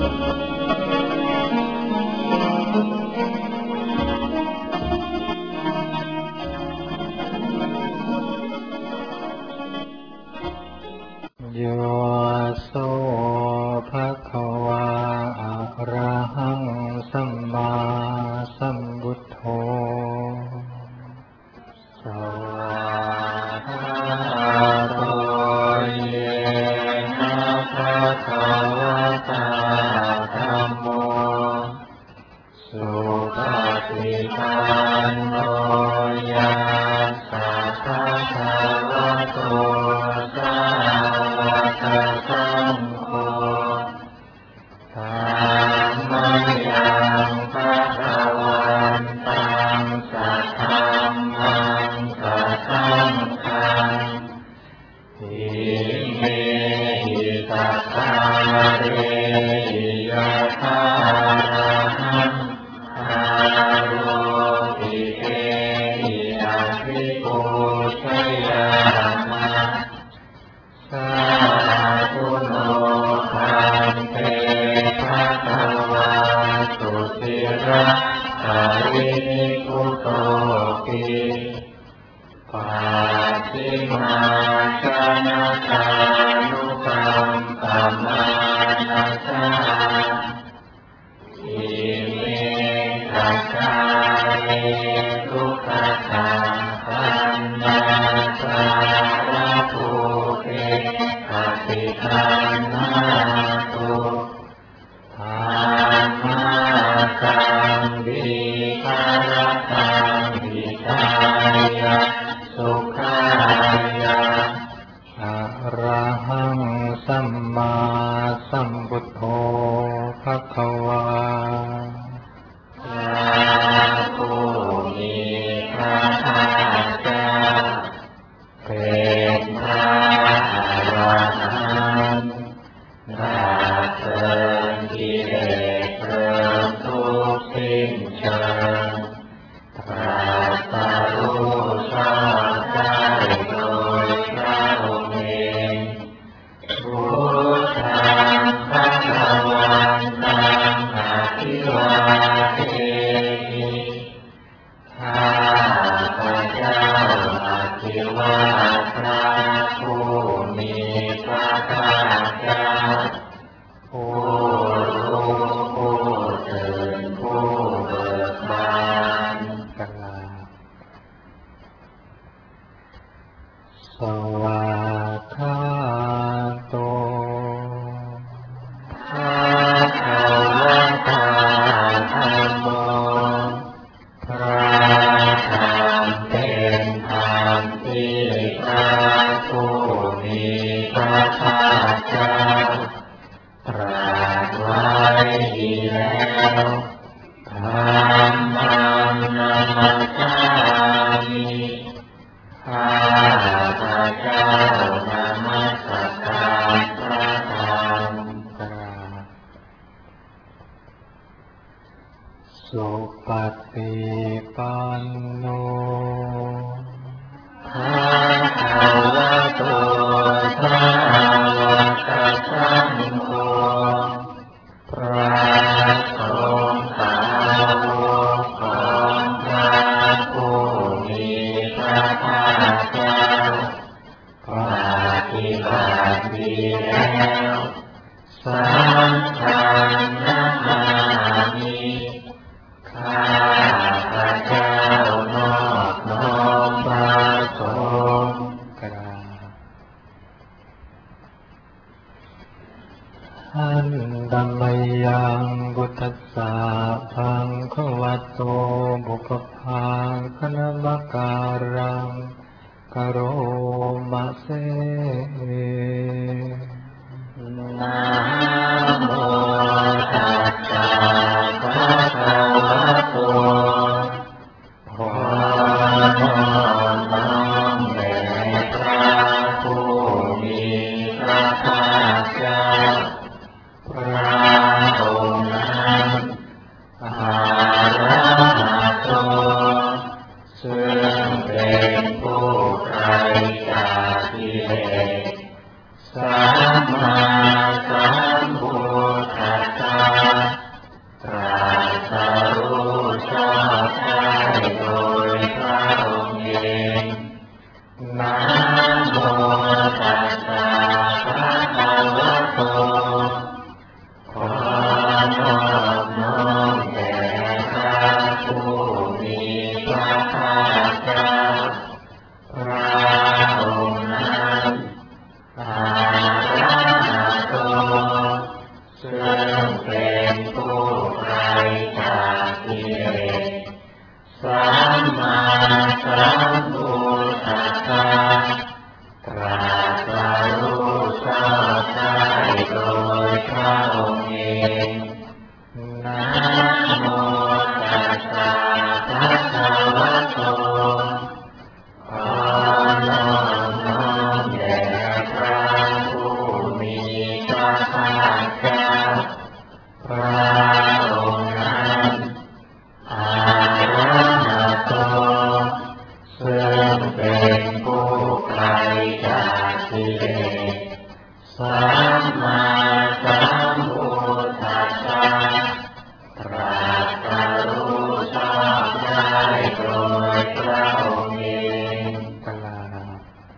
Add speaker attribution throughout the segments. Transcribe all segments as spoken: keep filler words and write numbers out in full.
Speaker 1: โยโสภะคะวะอะระหังสัมมาสัมพุทโธสวากขาโตเยนะภะคะวะตาธัมโมสุปฏิปันโนยัสสะภะคะวะโตสาวกสังโฆธัมมังยังภะคะวันตังสัทธัมมังสัทธังฆังอิเมหิสัทธาเรหิยะถาระหังอาโรปิเกหิอาภิปุชยามะสาธุโนภันเตภะคะวะตุสิระสาริพุตโตปิปัสสิมาชนะตานุกัมปมานะสาอิเมตัสสะเรทุกขตังปัญญาสารภูเกปฏิทันหาตุธรรมะสังวิหารตังวิทายะสุขายะอะระหังสัมมาสัมพุทโธภะคะวาพระผู้มีพระภาคเจ้าเป็นพระอรหันต์ได้เกินกิเลสเพลิงทุกข์สิ้นเชิงตรัสรู้ชอบได้โดยพระองค์เองพุทธังภะคะวันตังอะภิวาเทมิข้าพระเจ้าอภิวาทพระผู้มีพระภาคเจ้าผู้รู้ผู้ตื่นผู้เบิกบานกลาสวากขาโตภะคะวะตาธัมโมพระธรรมเป็นธรรมที่พระผู้มีพระภาคเจ้าตรัสไว้ดีแล้วธัมมังนัมมัสสามิข้าพระเจ้านมัสการพระธรรมกราบสุปฏิปันโนภะคะวะโตสาวกสังโฆพระสงฆ์สาวกของพระผู้มีพระภาคเจ้าปฏิบัติดีแล้วสังฆังนะมามิข้าพระเจ้านอบน้อมพระสงฆ์กราบอันดัมมยังพุทธัสสะภะคะวะโตบุพพาคณมการังกโรมะเสนะโมตัสสะภะคะวะโตขอน้อมน้อมแด่พระผู้มีพระภาคเจ้าพระองค์นั้นอะระหะโตซึ่งเป็นผู้ไกลจากกิเลสสัมมาสัมเป็นผู้ไกลจากกิเลสสัมมาสัมพุทธัสสะตรัสรู้ชอบได้โดยพระองค์เองนะโมตัสสะภะคะวะโตขอน้อมน้อมแด่พระผู้มีพระภาคเจ้าพระองค์นั้นอะระหะโตซึ่งเป็นผู้ไกลจากกิเลสสัมมาสัมพุทธัสสะตรัสรู้ชอบได้โดยพระองค์เองกล่าว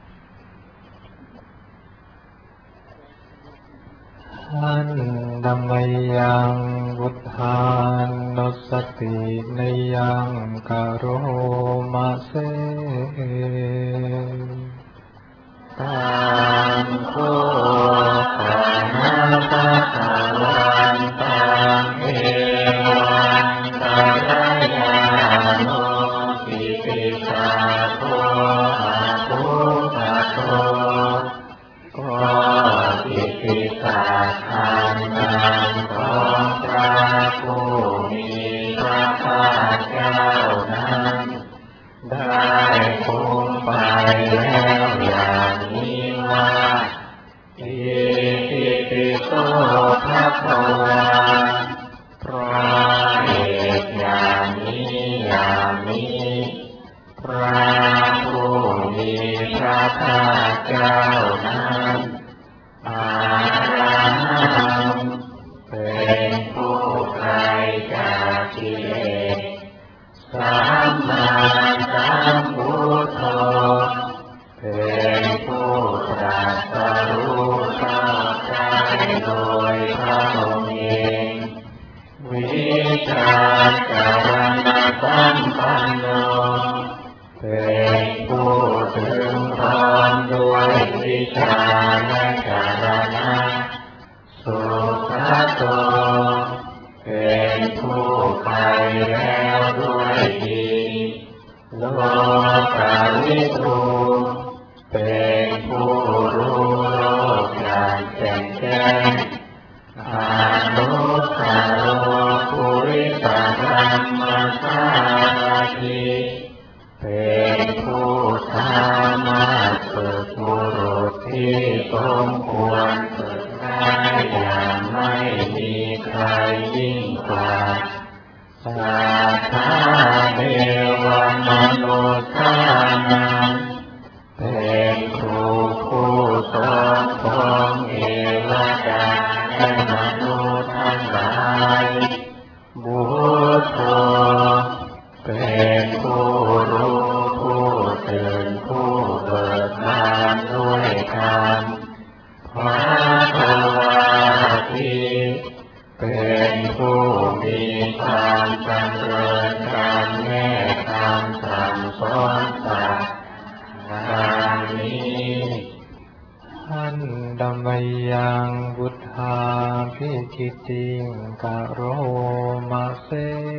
Speaker 1: ท่านธัมมยังวุฒานุสตินยังกโรมะเสตังโฆปะนะภะคะวันตังเอวังกัลยาโนปิติสาโกอะภูตโตก็ปิติสาขันนังของพระผู้มีพระภาคเจ้านั้นได้พ้นไปแล้วอย่างนี้ว่าอิติปิโสภะคะวาเพราะเหตุอย่างนี้อย่างนี้พระผู้มีพระภาคเจ้านั้นอาหังเป็นผู้ไกลจากกิเลสสัมมาสัมพุทโธเป็นผู้ตรัสรู้ชอบได้โดยพระองค์เองวิชาจารณสัมปันโนเป็นผู้ถึงพร้อมด้วยวิชาและจารณะสุขโตเป็นผู้ไปแล้วด้วยดีโลกาวิทูเป็นผู้รู้โลกอย่างแจ่มแจ้งอานุตตโรปุริสธรรมสารถิเป็นผู้สามารถฝึกบุรุษที่สมควรฝึกได้อย่างไม่มีใครยิ่งกว่าสัทธาเทวมนุษย์นังเป็นครูผู้สอนของเอวดาและมนุษย์ทั้งหลายบุตโธเป็นผู้รู้ผู้ตื่นผู้เบิกบานด้วยธรรมภควาทิเป็นผู้มีความจำเริญการแน่คำสั่งสอนสัตว์ดังนี้ท่านธัมมยังวุฒาภิคิติกโรมะเส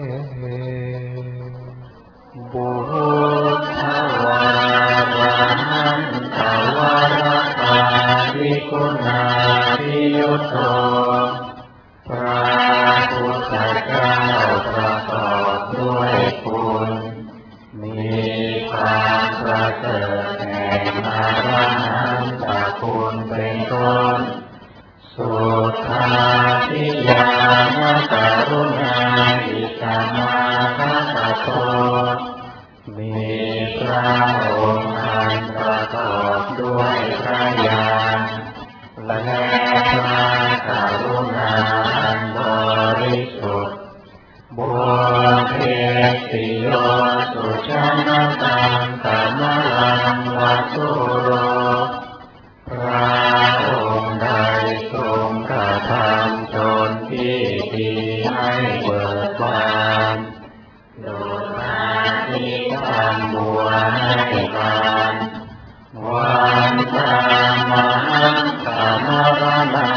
Speaker 1: บุตถวารหันตวรตาภิกขุนาภิยุตโธพระพุทธเจ้าประกอบด้วยคุณมีความประเสริฐแห่งอรหันตคุณเป็นต้นสุทธาทิยานกรุณาอิสมาคัสสโตมีพระองค์อันประกอบด้วยพระญาณและพระกรุณาอันบริสุทธิ์บุพเพติโยสุชนะตังกามลังวัตุโรพระองค์ใดทรงกระทำจนที่ดีให้เบิกบานโดยมาที่ทำบัวให้บานวันตามหังกามรนังเส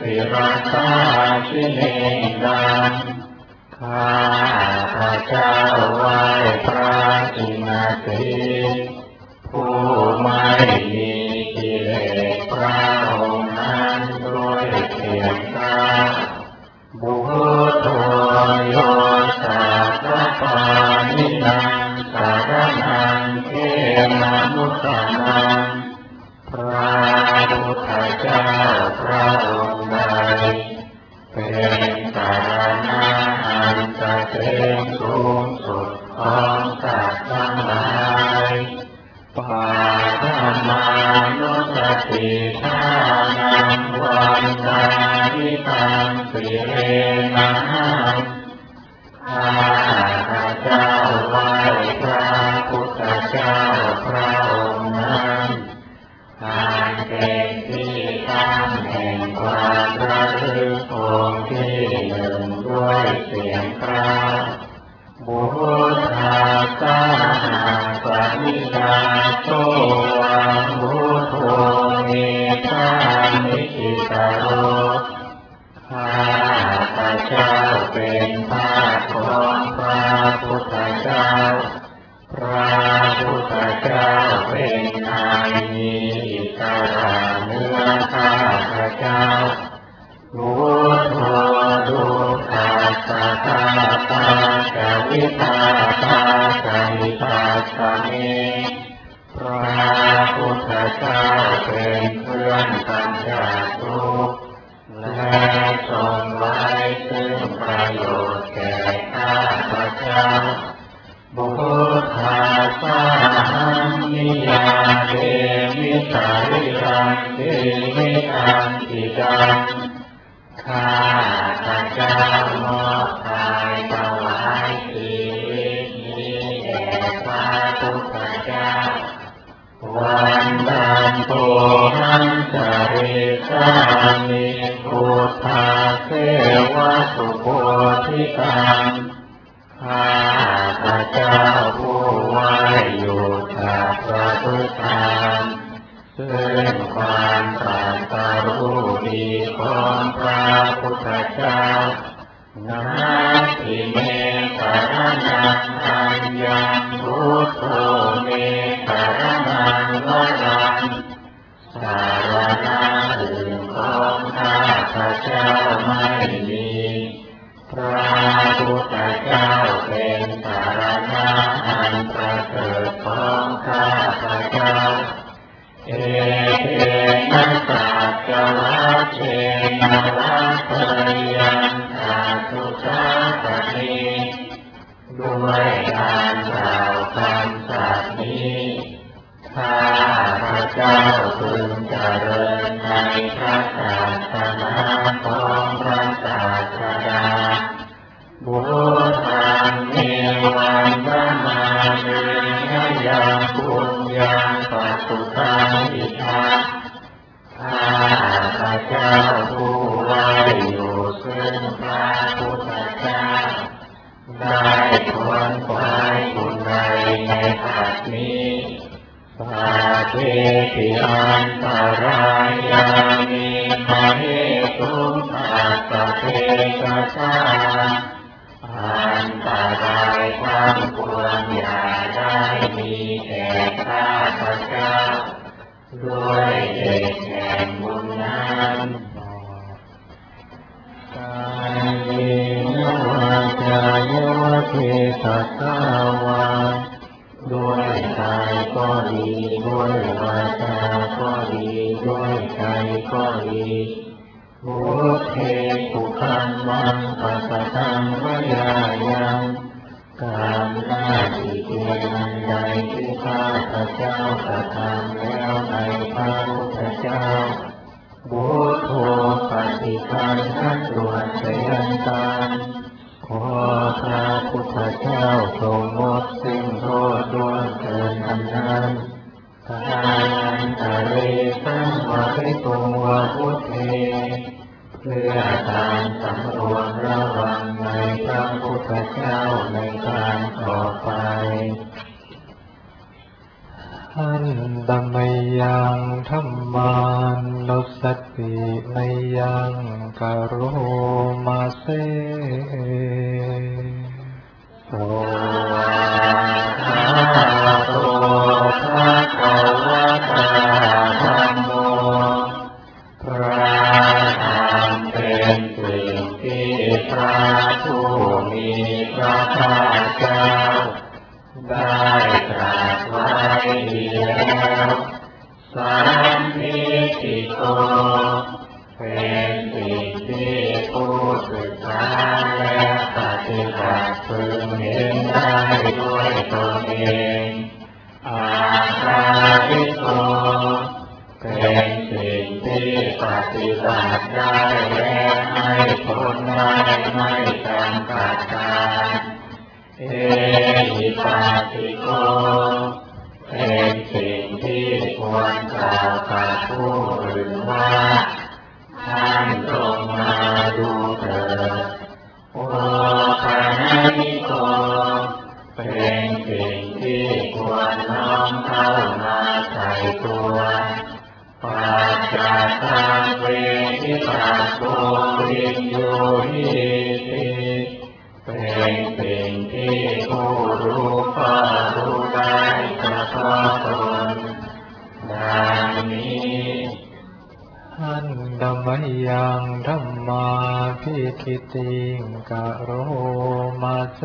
Speaker 1: ศิรสาชิเนดังข้าพระเจ้าไหว้พระอินทรีผู้ไม่มีกิเลสพระองค์นั้นด้วยเสียงกล้าบุตโธโยสัพพะปานินังสารนังเขมานุสานังพระพุทธเจ้าพระองค์ใดเป็นสารณะอันเกษมสูงสุดของสัตว์ทั้งหลายปาธมานุสติทานังวันตานิตังสิเรนะข้าพระเจ้าไหว้พระพุทธเจ้าพระองค์นั้นอันเป็นที่ตั้งแห่งความระลึกองค์ที่หนึ่งด้วยเสียงกล้าบุตตาสาปนิยาโตวังบุตโธเมตานิจิตโรข้าพระเจ้าเป็นทาสของพระพุทธเจ้าพระพุทธเจ้าเป็นนายมีอิสระเหนือข้าพระเจ้าบุตโธดุขัสสะตาตาจาวิตาตาจาวิตาสเมพระพุทธเจ้าเป็นเครื่องกำจัดทุกข์และทรงไว้ซึ่งประโยชน์แก่ข้าพระเจ้าบุตตาสานิยาเดมิสาริรังเดมิอันติดังข้าพระเจ้ามอบกายถวายชีวิตนี้แด่พระพุทธเจ้าวันดันโตหังจาริสามิพุทธาเสวะสุโพธิตังข้าพระเจ้าผู้ไหว้อยู่จากพระพุทธานซึ่งความตรัสรู้ดีของพระพุทธเจ้านาทิเมสารนังอัญญังพุทโธเมสารนังวรังสารณะอื่นของข้าพระเจ้าไม่มีพระพุทธเจ้าเป็นสารณะอันประเสริฐของข้าพระเจ้าเอเตนะสัจวัชเชนะวัปยังอาตุสาสนิด้วยการกล่าวคำสัตย์นี้ข้าพระเจ้าพึงเจริญในพระศาสนาของพระศาสดาบุตังเมวันธมาเนยังปุญญังปัสสุตังอิทัสข้าพระเจ้าผู้ไหว้อยู่ซึ่งพระพุทธเจ้าได้ขวนขวายบุญใดในภักนี้สาเทติอันตรายามิมาเหตุปัสสะเทกสาอันตรายความควรอย่าได้มีแก่ข้าพระเจ้าด้วยเดชแห่งบุญนั้นกายเนวาจายวะเทสัสสาวาด้วยกายก็ดีด้วยวาจาก็ดีด้วยใจก็ดีบุพเพปุคัมมังปัสสตังวายายังการหน้าที่เพียงใดที่ข้าพระเจ้ากระทำแล้วในพระพุทธเจ้าบุตโธปฏิปันทันตรวจเสียงการขอพระพุทธเจ้าทรงงดสิ่งโทษด้วนเกินอันนั้นทานตะเลสัมวะริตุงวะพุทเทเพื่อการสำรวมระวังในพระพุทธเจ้าในการต่อไปหันตมยังธัมมานุสติมยัง
Speaker 2: กโรมาเซ
Speaker 1: โสโตภะคะวะตาธัมโมพระธรรมเป็นสิ่งที่พระผู้มีพระภาคเจ้าได้ตรัสไว้ดีแล้วสัมมิทิโกเป็นสิ่งที่ผู้ศึกษาและปฏิบัติพึงเห็นได้ด้วยตนเองอาคาริโกเป็นสิ่งที่ปฏิบัติได้และให้ผลได้ไม่จำกัดการเอหิปัสสิโกเป็นสิ่งที่ควรกล่าวกับผู้อื่นว่าท่านจงมาดูเถิดโอปาณิโกเป็นสิ่งที่ควรน้อมเข้ามาใส่ตัวปัจจัตตังเวทิปัสโสวิญโยหิติเป็นสิ่งที่ผู้รู้ก็รู้ได้เฉพาะตนดังนี้
Speaker 2: หันดัมมยังธัมมาภิคิติงกโรมาเส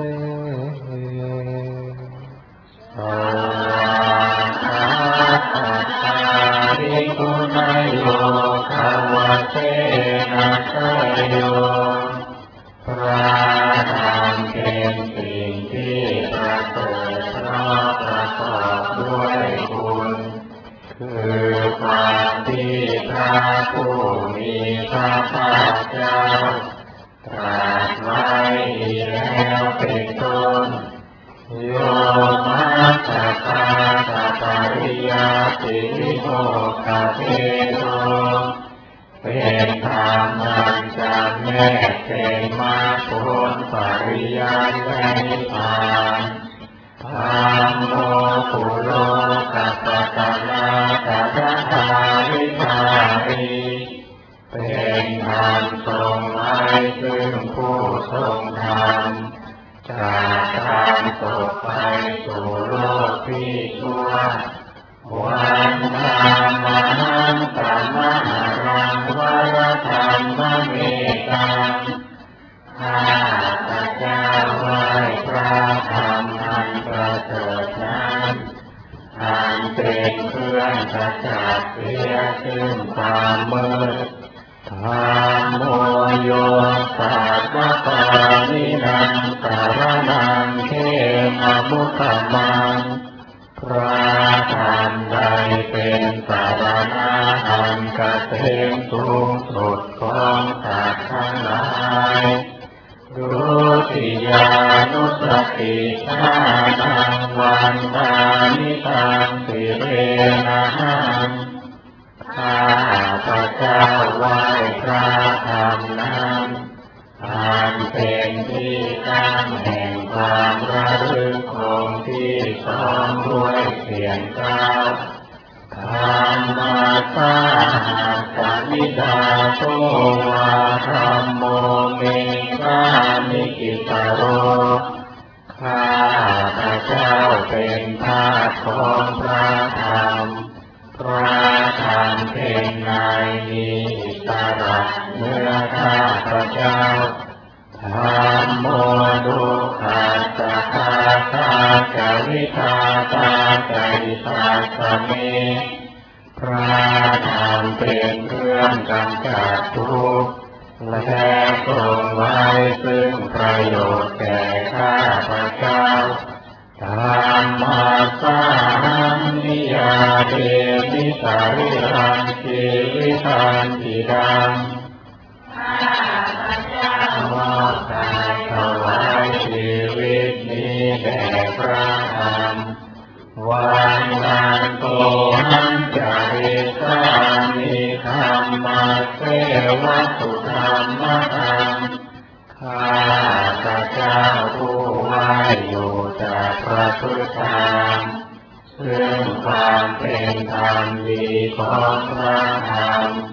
Speaker 1: โสภะคะตาริกุณโยภวเตนะสโยพระธรรมเป็นสิ่งที่ประเสริฐเพราะประกอบด้วยคุณคือความที่พระผู้มีพระภาคเจ้าตรัสไว้แล้วเป็นต้นโยมัสสะปาตะปริยาติโภคเทโตเป็นธรรมอันจำแนกเป็นมรรคผลปริยัติและนิพพานธัมโมปุโรกัปปะตะนาตัสสะวิภารีเป็นธรรมทรงไว้ซึ่งผู้ทรงธรรมจากการตกไปสู่โลกที่ชั่ววันธรรมหังสัมมารังวรธรรมเมตังข้าพเจ้าไหว้พระธรรมอันประเสริฐนั้นอันเป็นเครื่องขจัดเสียซึ่งความมืดธัมโมโยสัพพะปานินังสารนังเขมมุขมังพระธรรมใดเป็นสารณะอันเกษมสูงสุดของสัตว์ทั้งหลายดุติยานุสติญาณังวันตานิตังสิเรนะหังข้าพระเจ้าไหว้พระธรรมนั้นอันเป็นที่ตั้งแห่งความระลึกคงที่สองด้วยเสียงกล่าวธรรมะสาสนิดาโตวาธัมโมเมกามิกิตโรข้าพระเจ้าเป็นทาสของพระธรรมพระธรรมเป็นนายมีอิสระเหนือข้าพระเจ้าธัมโมดุขัสสะภาคาจาริธาตาจาริตาสเมพระธรรมเป็นเครื่องกำจัดทุกข์และทรงไว้ซึ่งประโยชน์แก่ข้าพระเจ้าธัมมัสสะนิยาเตมิสาริรังชีวิตันติดังข้าพระเจ้ามอบกายถวายชีวิตนี้แด่พระธรรมวันนันโตหังจาริสามิธรรมะเสวัตถุธรรมะธังข้าพระเจ้าผู้ไหว้อยู่จากพระพุทธธรรมซึ่งความเป็นธรรมดีของพระธรรม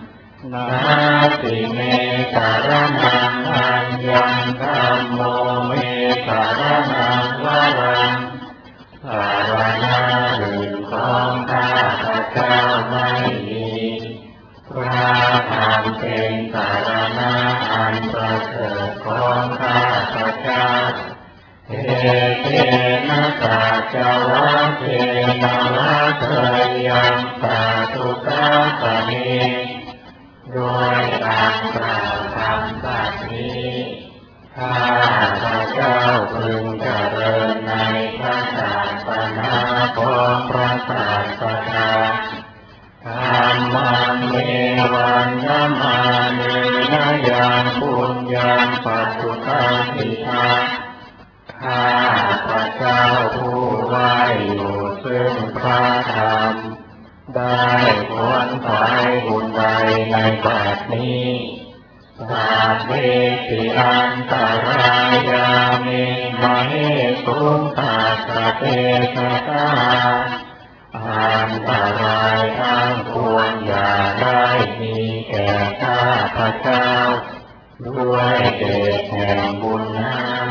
Speaker 1: นาติเมสารนังอัญญังธัมโมเมสารนังวรังสารณะอื่นของข้าพเจ้าไม่มีพระธรรมเป็นสารณะอันประเสริฐของข้าพเจ้าเอเตนะสัจวัตเตนะวัฏยังสาธุกัสสะเนโดยการกล่าวคำสัตย์นี้ข้าพเจ้าพึงเจริญในพระศาสนาของพระศาสดาธัมมังเมวันธัมมาเนนะยังปุญญังปัจจุตังอิทังข้าพเจ้าผู้ไหว้อยู่ซึ่งพระธรรมได้ผลภายบุญใดในบัดนี้สัพเพติอันตรายามิมเหตุตัสสะเตสะตาอันตรายทั้งปวงอย่าได้มีแก่ข้าพเจ้าด้วยเดชแห่งบุญนั้น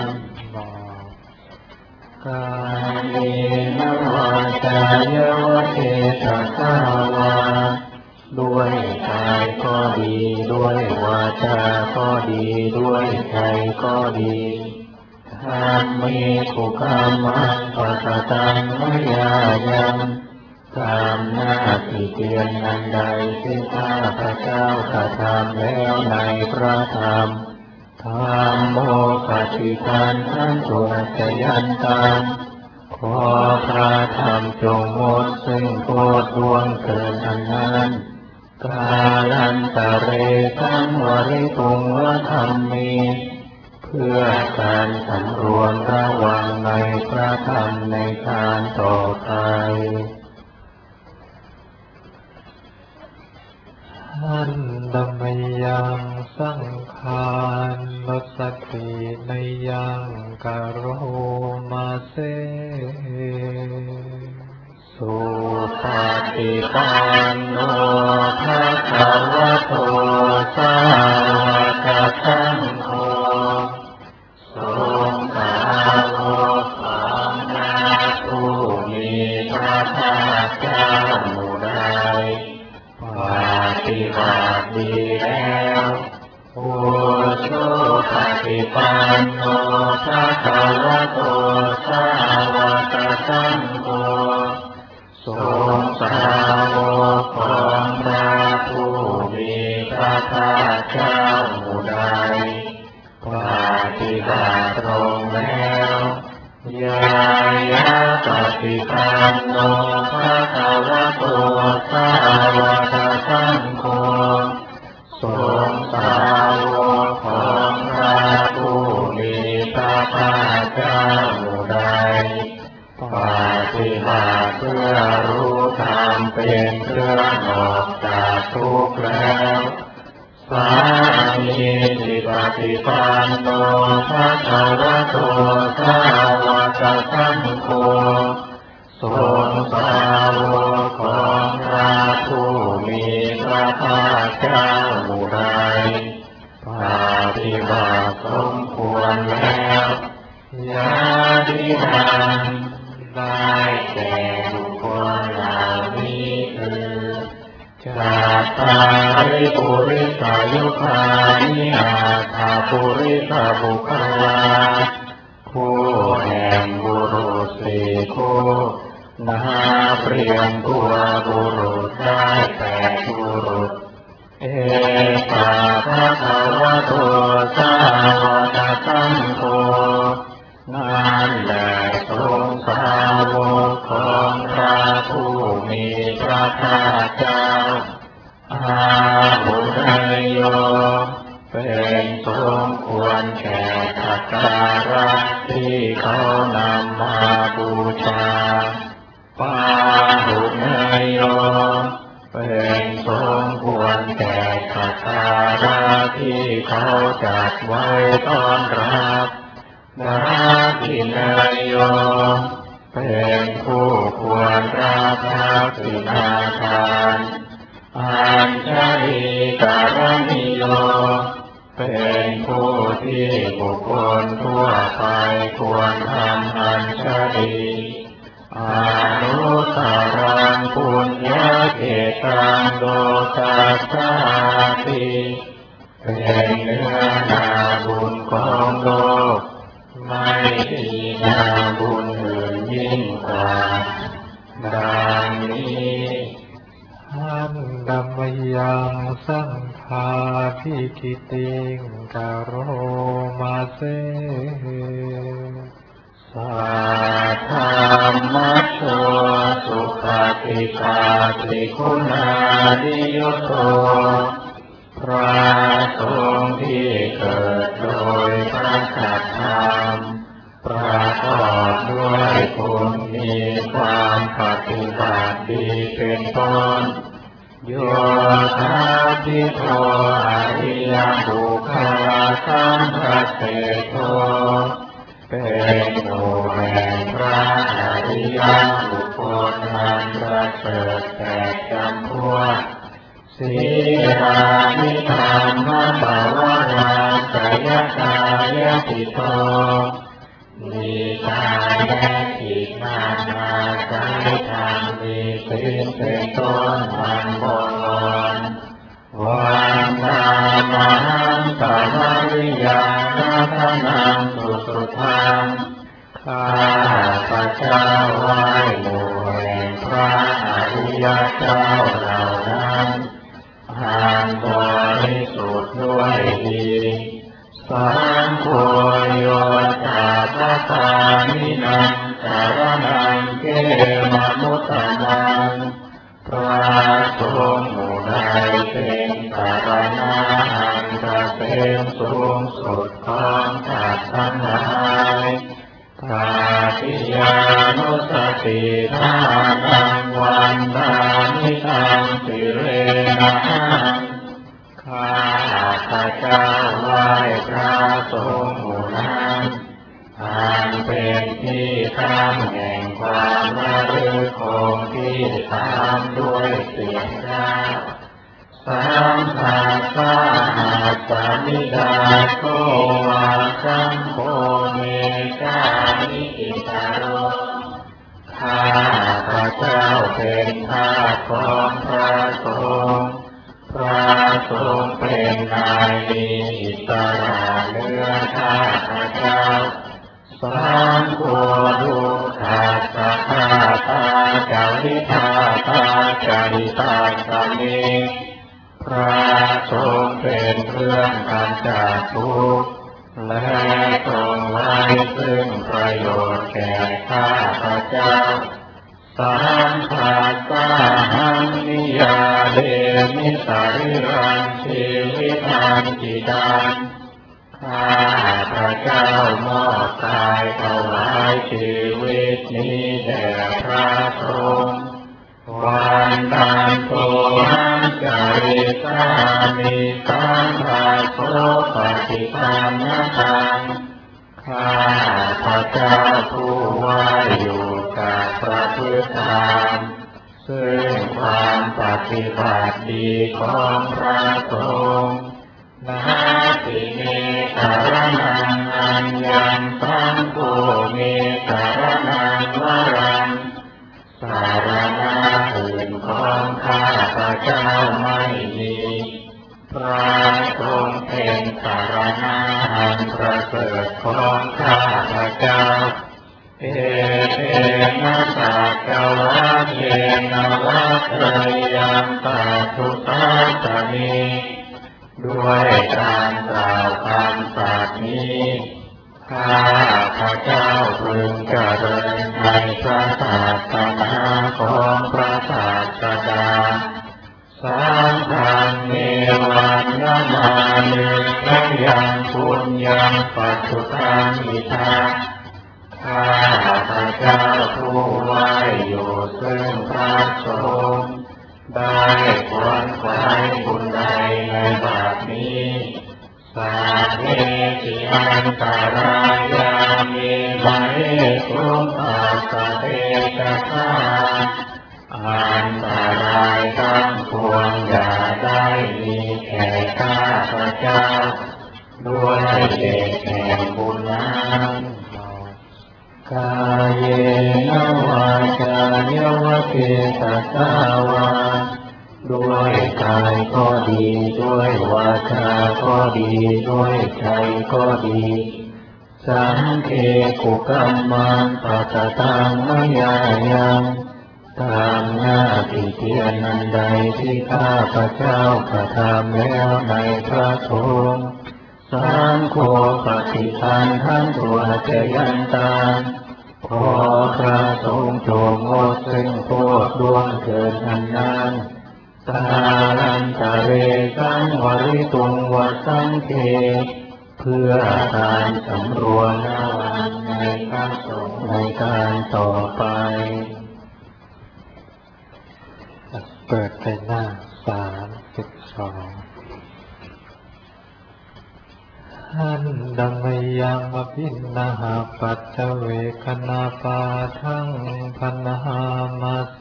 Speaker 1: กาเยนะวาจายวเทศะสาวาด้วยกายก็ดีด้วยวาจาก็ดีด้วยใจก็ดีธรรมเมกุกามังปัสสตังมยายังตามหน้าที่เพียรนันใดที่ข้าพเจ้ากระทำแล้วในพระธรรมธรรมโมปฏิปันทันตุจะยันตังขอพระธรรมจงหมดซึ่งโทษดวงเกินอันนั้นกาลันตะเรสังวริตุงวะธรรมมีเพื่อการสำรวมระวังในพระธรรมในการต่อไปอันดมยังสังขารลสติในยังกโรมาเสสุปฏิปันโนภะคะวะโตสาวกสังโฆสงฆ์สาวกของพระผู้มีพระภาคเจ้าหมู่ใดปฏิบัติดีแล้วอุชุปฏิปันโนภะคะวะโตสาวกสังโฆสงฆ์สาวกของพระผู้มีพระภาคเจ้าหมู่ใดปฏิบัติตรงแล้วยายะปฏิปันโนภะคะวะโตสาวกสังโฆสงฆ์สาวกของพระผู้มีพระภาคเจ้าหมู่ใดปฏิบัติเพื่อรู้ธรรมเป็นเครื่องออกจากทุกข์แล้วสามีจิปฏิปันโนภะคะวะโตสาวกสังโฆสงฆ์สาวกของพระผู้มีพระภาคเจ้าหมู่ใดปฏิบัติสมควรแล้วญาติทังได้แก่บุคคลเหล่านี้คือจัตตาริปุริสายุคานิอาถาปุริสบุคลาผู้แห่งบุรุษสี่คู่นาเปลี่ยนตัวบุรุษได้แปดบุรุษเอตาภะคะวะโตสาวกสังโฆนั่นแหละสงฆ์สาวกของพระผู้มีพระภาคเจ้าอาหุเนยโยเป็นสมควรแก่สักการะที่เขานำมาบูชาปาหุเนยโยเป็นสมควรแก่สักการะที่เขาจัดไว้ต้อนรับนาทินายโยเป็นผู้ควรรับทักษิณาทานอัญชลีกทั่วไปควรทำอันชดีอานุสารังปุญญาเกตังโลกัสสาติเป็นเนื้อนาบุญของโลกไม่มีนาบุญอื่นยิ่งกว่าดังนี้
Speaker 2: หันดัมมยังสังฆาภิกิติงกโรมาเส
Speaker 1: สัทธามัชโชสุขติกาติคุณาดิโยโตพระสงฆ์ที่เกิดโดยพระสัทธรรมประกอบด้วยคุณมีความปฏิบัติดีเป็นต้นโยธาภิโตอริยบุคคลสัมภเสโทเป็นหมู่แห่งพระอริยบุคคลอันประเสริฐแปดจำพวกสีรามิธรรมะภาวนาสยกายติโตมีกายและจิตนานาสายธรรมมีสิ่งเป็นต้นมันบวรวันนามหังตมริยังนาคนังสุสุทังข้าพระเจ้าไหว้หมู่แห่งพระอริยเจ้าเหล่านั้นอันบริสุทธิ์ด้วยดีสังโฆโยตาภะกามินังสารนังเกมะมุตตมังพระสงฆ์หมู่ใดเป็นสารณะอันเกษมสูงสุดของสัตว์ทั้งหลายทาติยานุสติทานังวันดานิทังสิเรนะข้าพระเจ้าไหว้พระสงฆ์หมู่นั้นอันเป็นที่ตั้งแห่งความระลึกคงที่ตามด้วยเสียงก้าวสัมผัสสะหัสสมิดาโกวาสังโฆเมกานิอิตาโรข้าพระเจ้าเป็นทาสของพระสงฆ์พระสงฆ์เป็นนายมีอิสระเหนือข้าพระเจ้าสังโฆดุขัสสะทาตาจาริตาตาจาริตาสามิพระสงฆ์เป็นเครื่องกำจัดทุกข์และทรงไว้ซึ่งประโยชน์แก่ข้าพระเจ้าสังฆัสสะหังนิยาเดมิสาริรังชีวิตังจิตังข้าพระเจ้ามอบกายถวายชีวิตนี้แด่พระสงฆ์วันตันโตหังจาริสามิสังฆาโสปฏิปันนะตังข้าพระเจ้าผู้ไหว้อยู่กับพระพุทธธรรมซึ่งความปฏิบัติดีของพระสงฆ์นาติเมสารนังอัญญังสังโฆเมสารนังวรังสารณะอื่นของข้าพระเจ้าไม่มีพระสงฆ์เป็นสารณะอันประเสริฐของข้าพระเจ้าเอเตนะสัจจวัตเตนะวัตรยังตาทุตาสมิด้วยการกล่าวคำสัตย์นี้ข้าพระเจ้าพึงเจริญในพระศาสนาของพระศาสดาสังฆังเมวันนะมานิรังยังปุญญังปัจจุตังอิทังข้าพระเจ้าผู้ไหว้อยู่ซึ่งพระสงฆ์ได้ขวนขวายบุญใดในบัดนี้สาเทติอันตรายามิไว้ทุกอาสาเตกะข้าอันตรายทั้งปวงอย่าได้มีแก่ข้าพระเจ้าด้วยเดชแห่งบุญนั้นกายเยนวาจายวเกตัสสาวาด้วยกายก็ดีด้วยวาจาก็ดีด้วยใจก็ดีสังเฆกุกัมมังปัตตังมยายังตามหน้าที่เพียรนันใดที่ข้าพระเจ้ากระทำแล้วในพระสงฆ์สังโฆปฏิคันทันตัวเจยันตาขอพระสงฆ์จงงดซึ่งโทษดวงเกิดอันนั้นสาลันตะเรสังวริตุงวัสังเกเพื่อการสำรวมระวังในพระสงฆ์ในการต่อไป
Speaker 2: เปิดไปหน้าสามสิบสองหันดังไมยังมพินนาหาปัจเจเวคนาปาทังพันหามาเส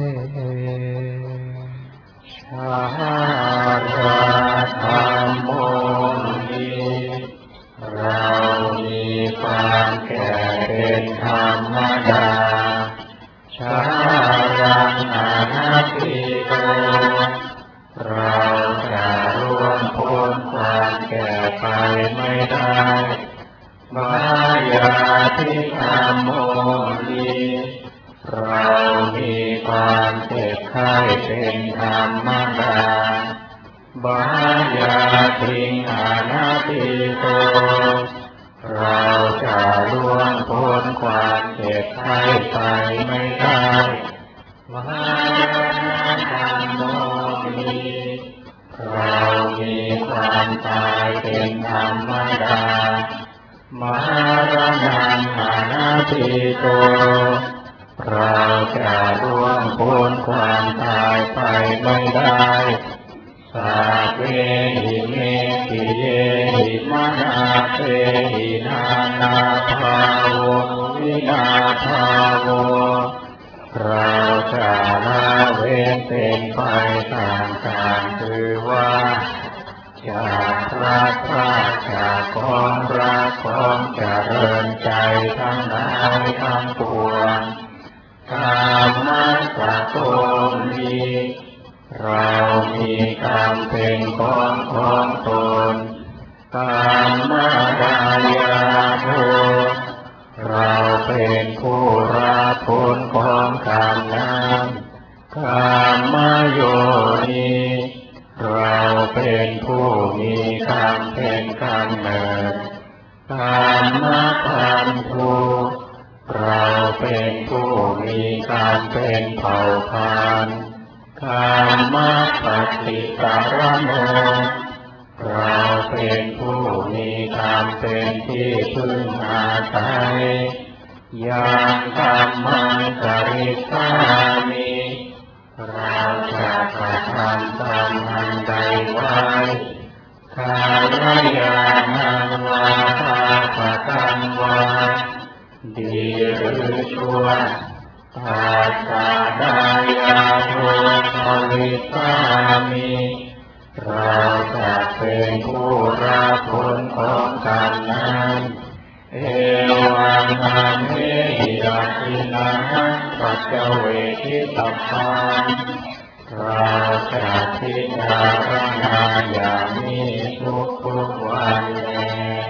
Speaker 1: ชาราธรรมโมนิเรามีความแก่เป็นธรรมดาชาลังอนัตติโตเราจะร่วงพ้นความแก่ไปไม่ได้มายาทิธรรมโมนิเรามีความเจ็บไข้เป็นธรรมดาบายาทิอนัตติโตเราจะล่วงพ้นความเจ็บไข้ไปไม่ได้มหาธรรมโมนิเรามีความตายเป็นธรรมดามหารนังอนัตติโตเราจะล่วงพ้นความตายไปไม่ได้สัพเพหิเมติเยหิมนาเตหินานาภาโววินาภาโวเราจะละเว้นเป็นไปต่างๆคือว่าจากพระพระจากของรักของเจริญใจทั้งหลายทั้งปวงกามสัตโตมีเรามีกรรมเป็นของของตนกามมาดายาโทเราเป็นผู้รับผลของกรรมนั้นกามโยนิเราเป็นผู้มีกรรมเป็นกำเนิดกามพันธุเราเป็นผู้มีกรรมเป็นเผ่าพันธุ์กามปฏิสารโนเราเป็นผู้มีกรรมเป็นที่พึ่งอาศัยยังกรรมังกริสามิเราจะกระทำกรรมอันใดไว้กาลยานังวาทาปะตังวาดีหรือชั่วอาสาดายาโทภวิสามิเราจะเป็นผู้รับผลของกรรมนั้นเอวังอัมเหหิอาทินังปัจเจเวทิตัพพังเราจะพิจารณาอย่างนี้ทุกทุกวันแล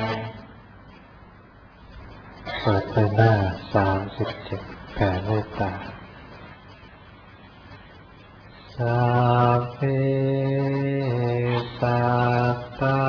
Speaker 2: เปิดไปหน้าสามสิบเจ็ดแผ่เมตตาสัพเพสัตตา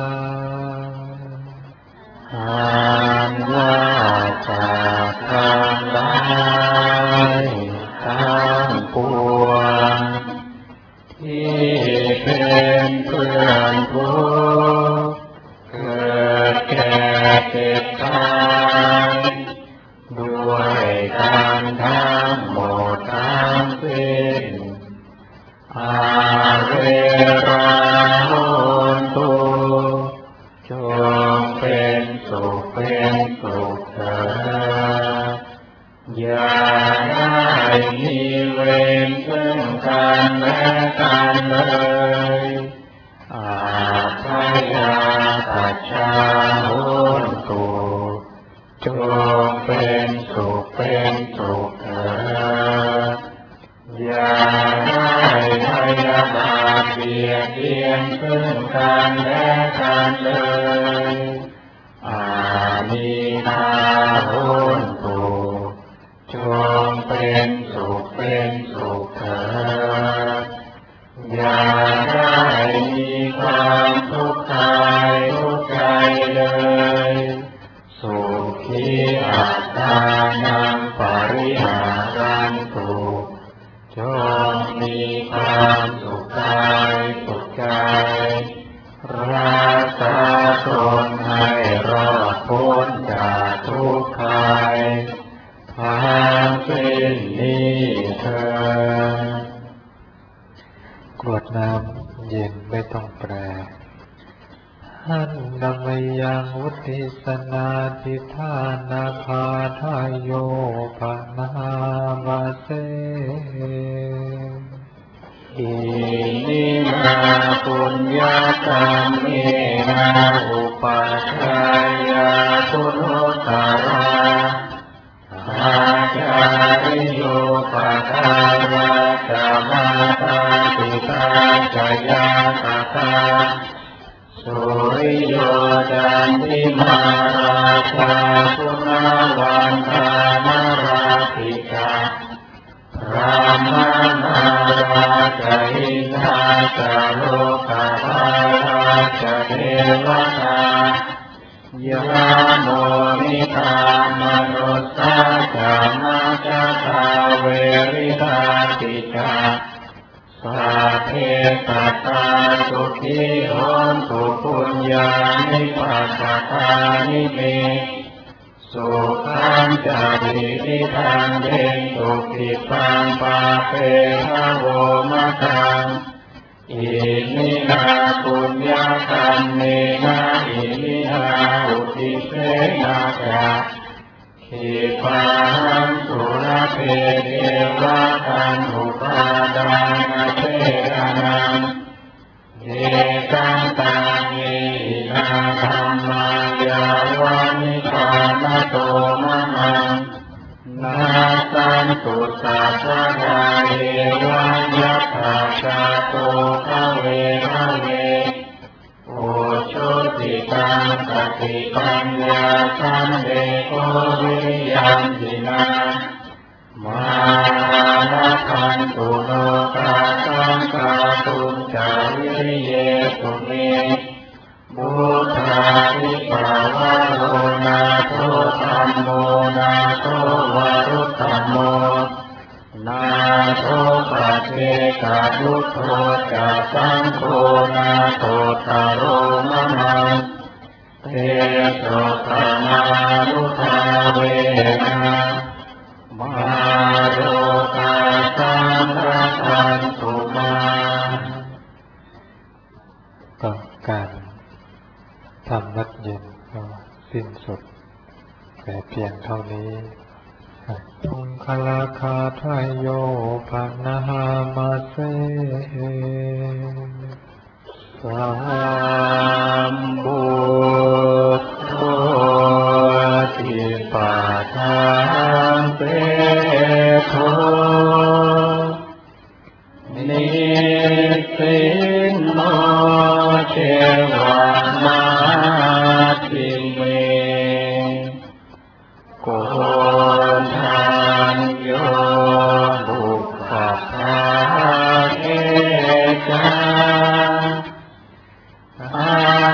Speaker 1: อันว่าจากทางหลายทั้งปวงที่เป็นเพื่อนทุกข์เกิดแก่เจ็บตายด้วยกันทั้งหมดทั้งสิ้นอาเวราโหนตุจงเป็นสุขเป็นสุขเถิดอย่าได้มีเวรซึ่งกันและกันเลยอาภัยาปัจจาโหนตุจงเป็นสุขเป็นสุขเถิดอย่าได้พยาบาทเบียดเบียนซึ่งกันและกันเลยอามินาโหนตุจงเป็นสุขเป็นสุขเถิดอย่าได้มีความทุกข์กายทุกข์ใจเลยสุขีอัตตานังปริหารันตุจงมีความสุขกายสุขใจรักษาตนให้รอดพ้นจากทุกข์กายทั้งสิ้นนี้เถิด
Speaker 2: กรวดน้ำเย็นไม่ต้องแปรหันนามยังวุติสนาทิธานาคาทายโยปนาวาเส
Speaker 1: อิมินาปุญญากรรมเมนะอุปัฏฐายาปุโรตาราอาจาริโยปะทายาจามาตาติตาจายาตาตาสุริโยจันติมาราชาปุณาวันทานาราภิกาพระมนาราชอินทาจาโลกาภาราชเทวตายาโมนิธามนุสสาจามาจาตาเวริตาติจาสัพเพสัตตาสุขีโหนตุปุญญานิปัสสตานิเมสุขังจาริทิทังเดนตุกิปังปาเปภะโวมะทังอิมินาปุญญาคัมเมนะอิมินาอุทิเสนาจาขิปังสุรเพเทวะตันอุปาดานาเทอานังเยตังตังเยนาธัมมายาวานิพานโตมะหังนาสันตุสัพพะทาเยวัญญัตถาชาโตภเวนะเวโอชุติตังปฏิปัญญาสันเดโกวิริยัมปินามานะคันตุโลกาสังฆาตุจจาวิริเยตุเมบุตตาภิปาวะโลนาโทธัมโมนาโทวารุตตโมนาโทปัจเจกายุทโธจักสังโฆนาโทตโรมะมังเตโสธรรมานุภาเวนะมาโรกาสังรักขันตุมา
Speaker 2: ก็การทำวัดเย็นก็สิ้นสุดแต่เพียงเท่านี้องคลาคาทายโยภะนะหามาเส
Speaker 1: สัมบุตโธติปาทังเปโธนิสินโนเทวานาทิเมโกฏัญโยบุพพาเอจาอา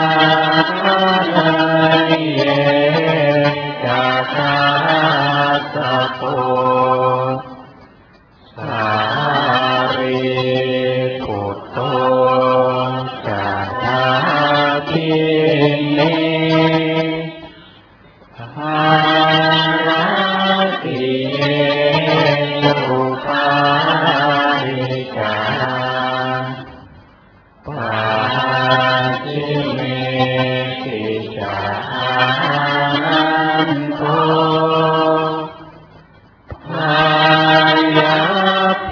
Speaker 1: เยจักขาสัพโพสารีปุตโตจัตตาทิเนหาราติเยสุปาริจาปาจิเมติจานันโตภายาเพ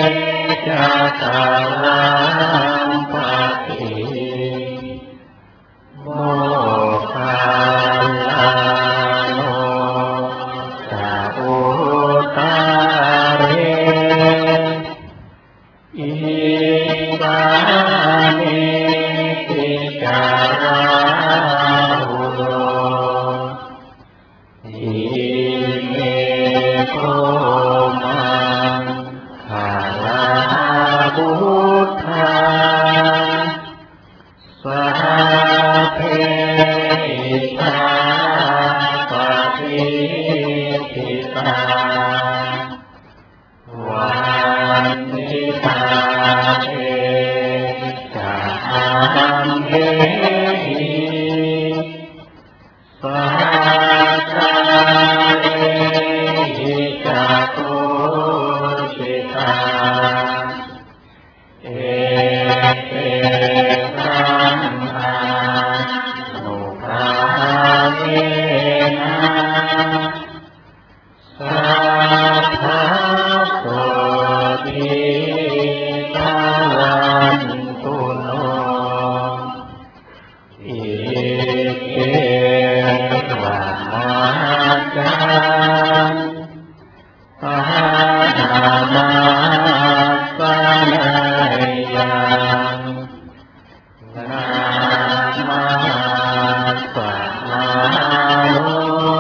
Speaker 1: จัตตารังปะติตาวันนิตาเอจามเหหิสัจจาเอหิจักขุชิตาเอเตสัมมานุภาเวนะสัพพะโสติภวันตุโนอิเกวะมาจังปะนามาปะนายังนามาปะนาโน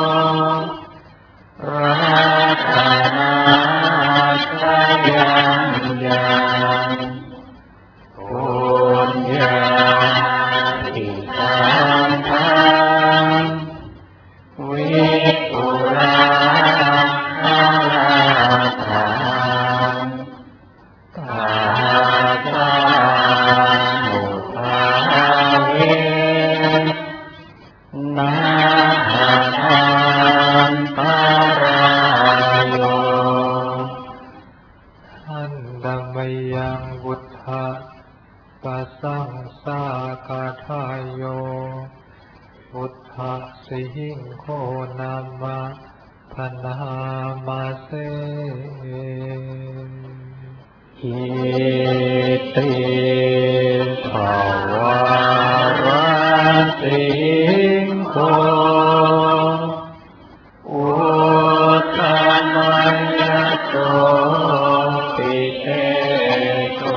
Speaker 1: รัตนาสยังยังปุญญาภิตังทังวิปุราภาทังตาตานุภาเวนะหันปารายโย
Speaker 2: ท่านดังไมยังบุทธะปัสสังสากาทายโยบุทธะสิหิงโคนามะพนามาเส
Speaker 1: อิติภาวะรันติงโฆอุตตมัยโตปิเตโต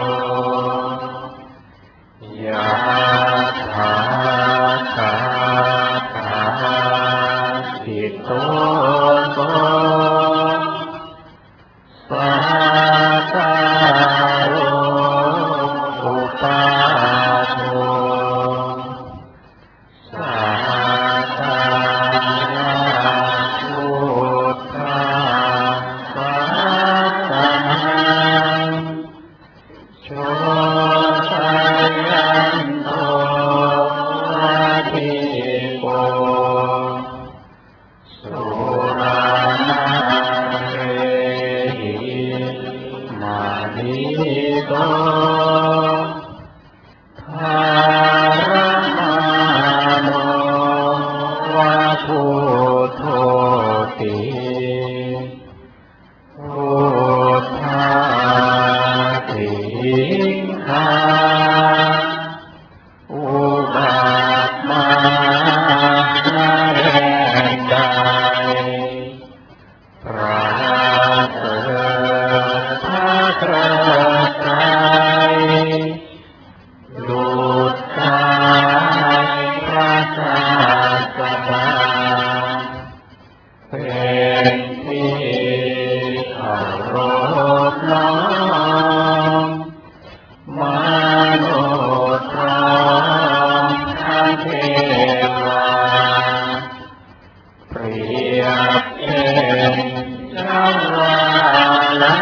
Speaker 1: ยะถาคาถาปิโตโตสัตตาโรอุปาโทสัตตาพุทธังสัตตังโชตัยยันโตอาทิโกสุรานาเรหิมานิโตภารมาโนวะพุทโธติพุทธาติฆาอุบัติมานาแรงใดพระเสริฐพระไตรไตรหลุดกายพระศาสดาเป็นที่เคารพน้อมมนุษย์พร้อมทั้งเทวาเปรียบเป็นเจ้าวาลา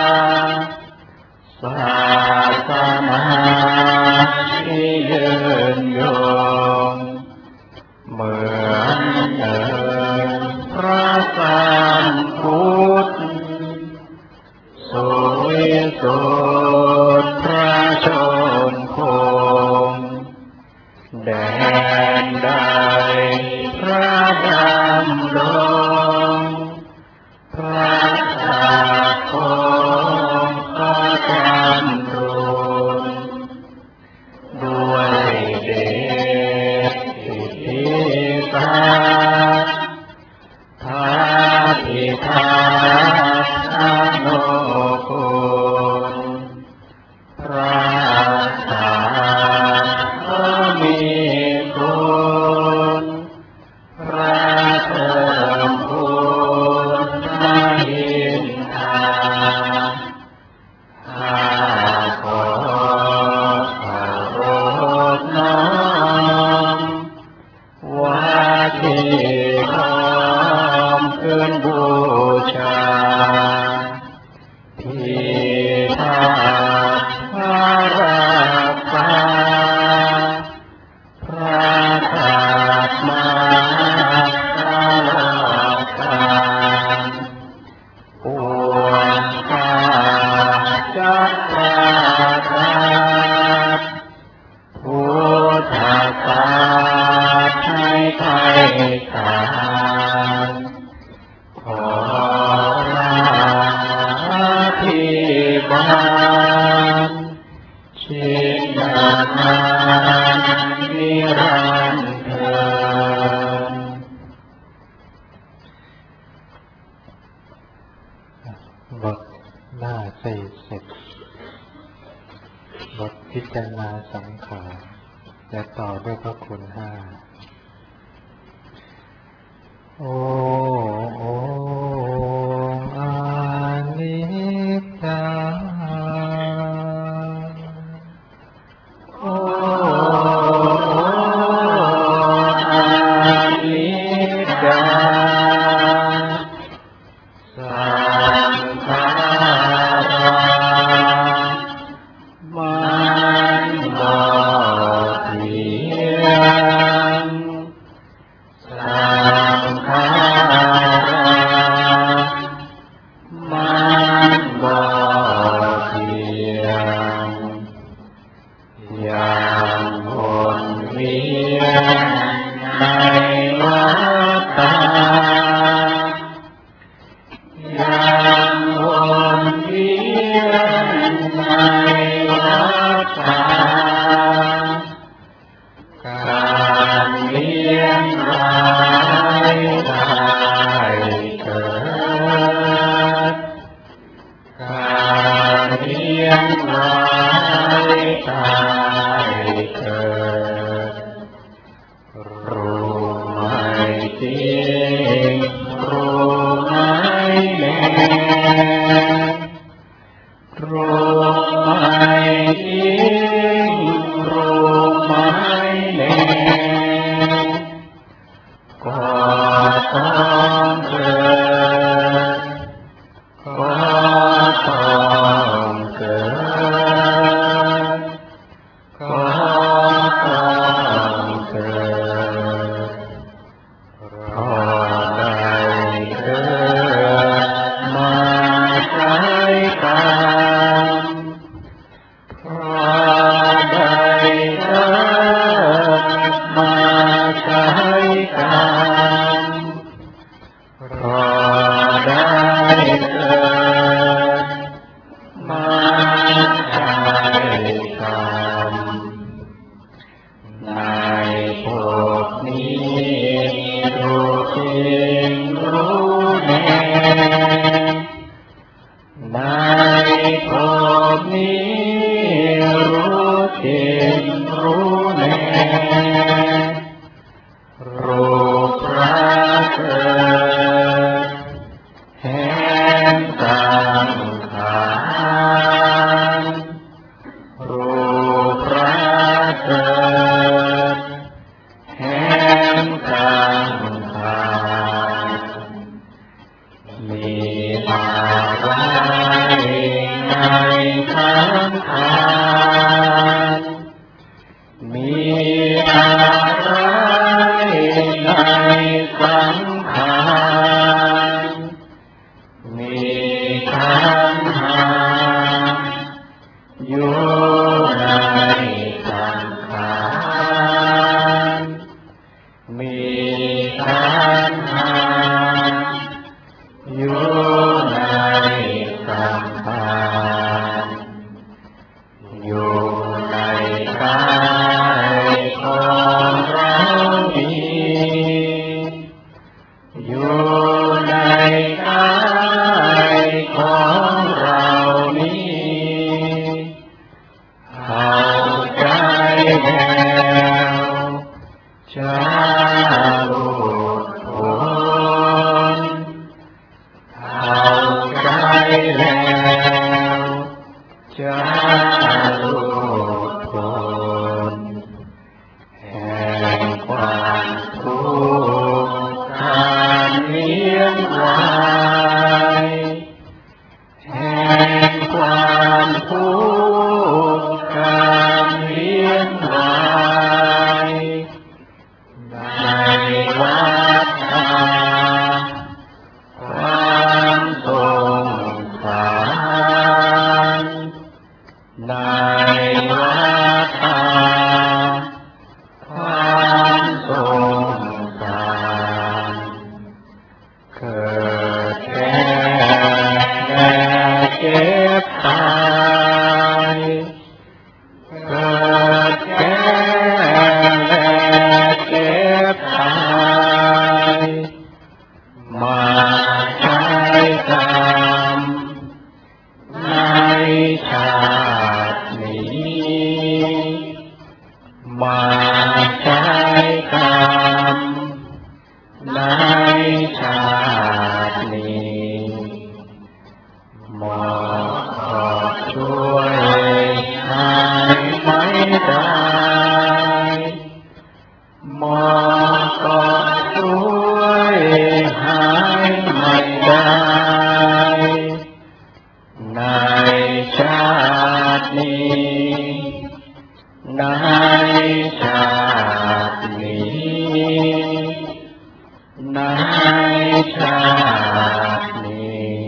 Speaker 1: ศาสนาที่ยืนยงเหมือนเดิมพระสัมพุทธสุวิสุทธิพระชนคงแดนใดพระดำรงพระตาคงพระกันรุนด้วยเดชอิทธิสาทาธิทานาโนคุณพระสามีคุณพระเติมคุณมหินทาข้าขอเคารพน้อมว่าที่น้อมขึ้นบู
Speaker 2: บทหน้าสี่สิบบทพิจารณาสังขารและต่อด้วยพระคุณห้าโอโออานิจจาโออานิจจา
Speaker 1: ชาตินี้หมอช่วยหายไม่ได้หมอก็ช่วยหายไม่ได้ในชาตินี้ในชาตินี้ในชาตินี้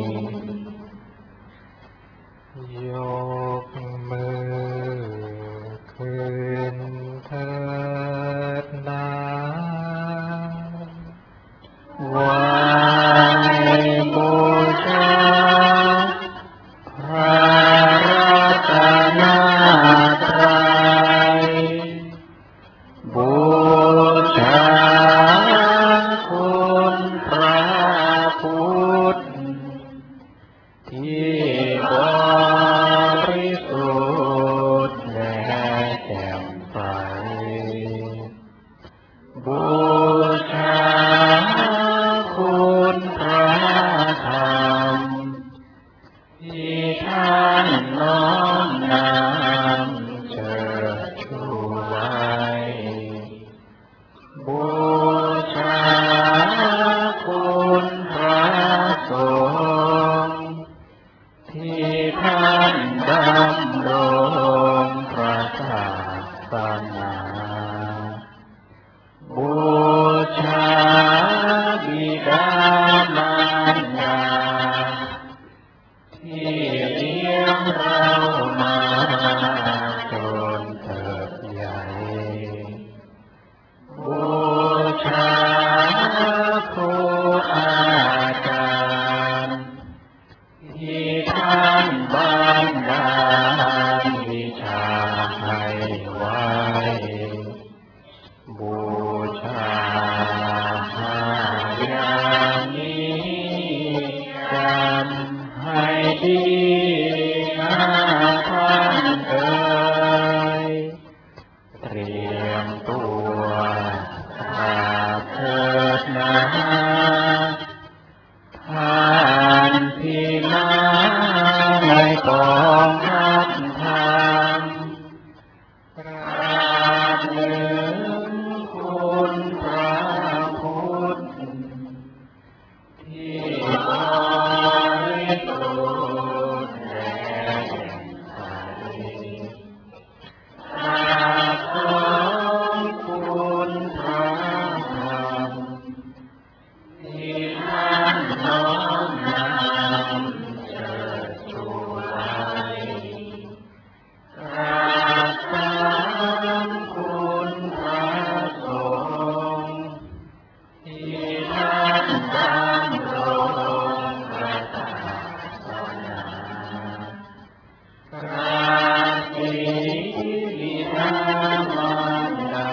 Speaker 2: ยกมือขึ้นเถิดนา
Speaker 1: ไหว้บูชาพระรัตนตรัยบูชาคุณพระพุทธที่บริสุทธิ์และแจ่มใสบูชาคุณพระธรรมที่ท่านน้อมนำเชิดชูไว้บูชาคุณพระสงฆ์ที่ท่านดำรงพระศาสนาบูชาบิดามารดาที่เลี้ยงเรามาจนเติบใหญ่บูชาครูอาจารย์ที่ท่านบันดาลวิชาให้ไว้บูชาอย่างนี้กันให้ดีนะท่านเอ๋ยเตรียมตัวกราบเถิดนะท่านที่มาในกองทัพธรรมกราบเนื้อคุณพระพุทธที่บริสุทธิ์และแจ่มใสกราบขอบคุณพระธรรมที่ท่านน้อมนำเชิดชูไว้กราบขอบคุณพระสงฆ์ที่ท่านดำรงพระศาสนากราบบิดามารดา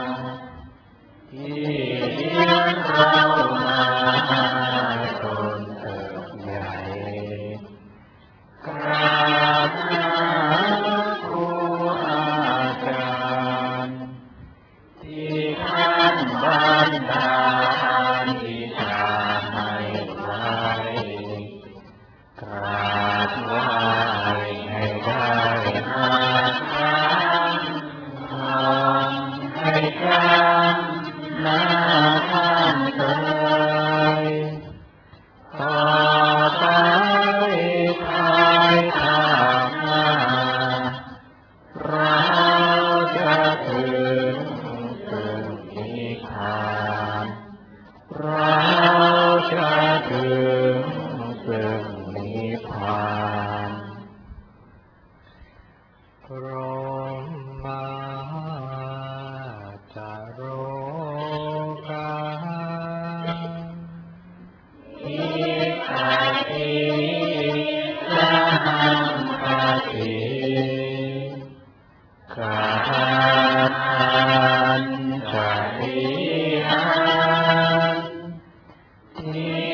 Speaker 1: ที่เลี้ยงเรามาจนเติบใหญ่กราบครูอาจารย์ที่ท่านบันดาลวิชาให้ไว้กราบไหว้ให้ได้มาทำทำให้จำหน้าท่านเคยต่อไปภายภาคหน้าเราจะถึงซึ่งนิพพานเราจะถึงซึ่งนิพพาน
Speaker 2: พร้อมมาจาโรกา
Speaker 1: อิปัสสิสัมปติกาทันจริหันทิ